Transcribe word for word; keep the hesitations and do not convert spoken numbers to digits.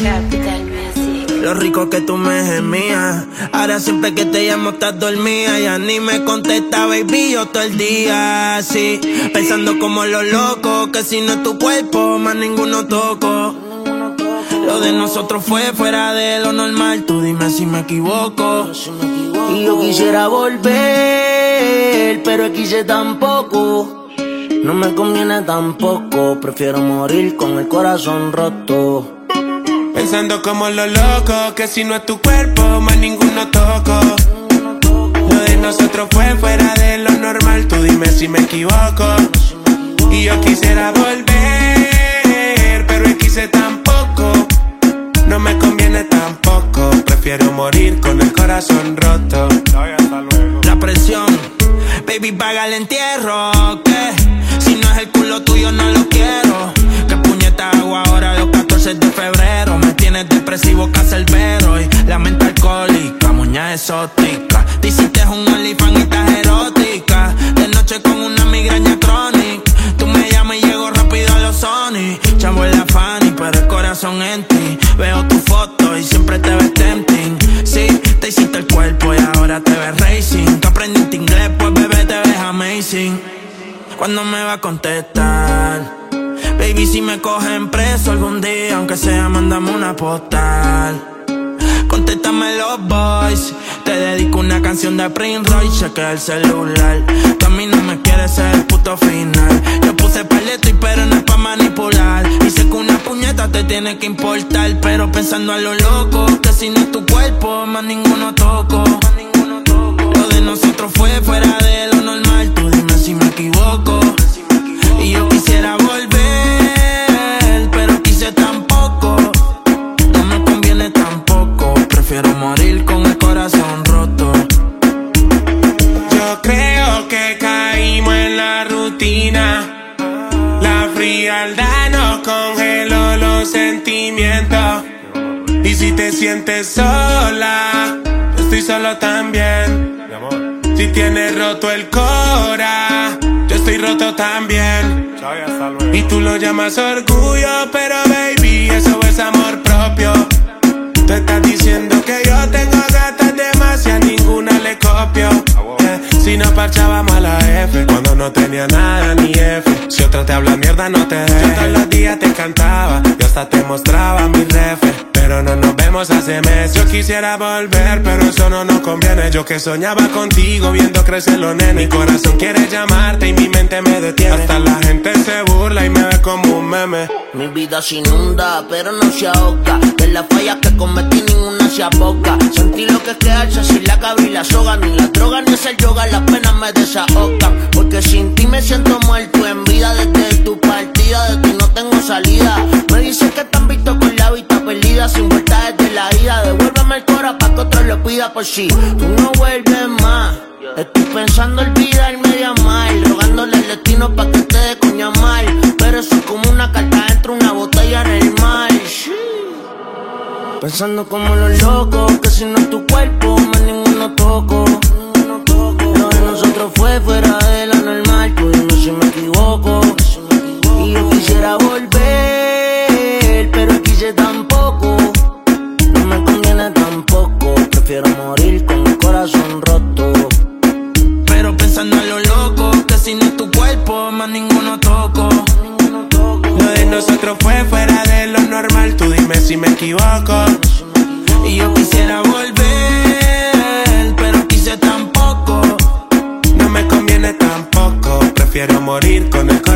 Capital Music. Lo rico que tú me gemías. Ahora siempre que te llamo estás dormida. Ya ni me contesta, baby, yo todo el día así, pensando como los locos, que si no es tu cuerpo, más ninguno toco. Lo de nosotros fue fuera de lo normal. Tú dime si me equivoco. Y yo quisiera volver, pero quise tampoco. No me conviene tampoco. Prefiero morir con el corazón roto. Pensando como los locos, que si no es tu cuerpo, más ninguno toco. Lo de nosotros fue fuera de lo normal. Tú dime si me equivoco. Y yo quisiera volver, pero quise tampoco. No me conviene tampoco. Prefiero morir con el corazón roto. La presión, baby, paga el entierro. ¿Qué? Si no es el culo tuyo, no lo quiero. ¿Qué puñeta hago ahora los catorce de febrero? Me tienes depresivo, cancerbero. Y la mente alcohólica, muñeca exótica. Te hiciste un OnlyFans y estás erótica. De noche con una migraña crónica. Tú me llamas y llego rápido a los Sony. Chavo en la Fanny, pero el corazón en ti. Veo tu foto y siempre te ves tempting. Sí, te hiciste el cuerpo y ahora te ves racing. Que aprendiste inglés, pues bebé te ves amazing. ¿Cuándo me va a contestar? Baby, si me cogen preso algún día, aunque sea, mándame una postal. Contéstame los boys. Te dedico una canción de Prince Royce, chequea el celular. Tú a mí no me quieres ser el puto final. Yo puse paleto y pero no es pa' manipular. Y sé que una puñeta te tiene que importar, pero pensando a lo loco, que si no es tu cuerpo, más ninguno toco. Lo de nosotros fue fuera de lo normal. Tú dime si me equivoco. Y yo quisiera volver, pero quise tampoco. No me conviene tampoco. Prefiero morir con el corazón roto. Yo creo que caímos en la rutina. La frialdad nos congeló los sentimientos. Y si te sientes sola, yo estoy solo también. Si tienes roto el cora, yo estoy roto también. Y tú lo llamas orgullo, pero baby, eso es amor propio. Tú estás diciendo que yo tengo gatas demasiadas, ninguna le copio. Yeah. Si no parchábamos a la F, cuando no tenía nada ni F. Si otra te habla mierda, no te dejes. Yo todos los días te cantaba, yo hasta te mostraba mi refe. Pero no nos vemos hace meses. Yo quisiera volver, pero eso no nos conviene. Yo que soñaba contigo, viendo crecer los nenes. Mi corazón quiere llamarte y mi mente me detiene. Hasta la gente se burla y me ve como un meme. Mi vida se inunda, pero no se ahoga. De las fallas que cometí, ninguna se aboca. Sentí lo que es quedarse sin la cabra y la soga. Ni la droga ni hacer yoga, las penas me desahogan. Porque sin ti me siento muerto en vida. Desde tu partida, de ti no tengo salida. Me dicen que te han visto con la vista perdida, sin vuelta desde la ida. Devuélveme el cora pa' que otro lo pida por si tú no vuelves más. Estoy pensando olvidarme de amar, rogándole al destino pa' que te dé coña mal. Pero eso es como una carta dentro de una botella en el mar. Pensando como los locos, que si no es tu cuerpo, más ninguno toco. Lo de nosotros fue fuera de lo normal. Tú dime si me equivoco. Y yo quisiera volver, pero quise tampoco. No me conviene tampoco. Prefiero morir con el corazón roto. Pero pensando a lo loco, que si no es tu cuerpo, más ninguno toco. Lo de nosotros fue fuera de lo normal. Tú dime si me equivoco. Y yo quisiera volver, pero quise tampoco. No me conviene tampoco. Prefiero morir con el corazón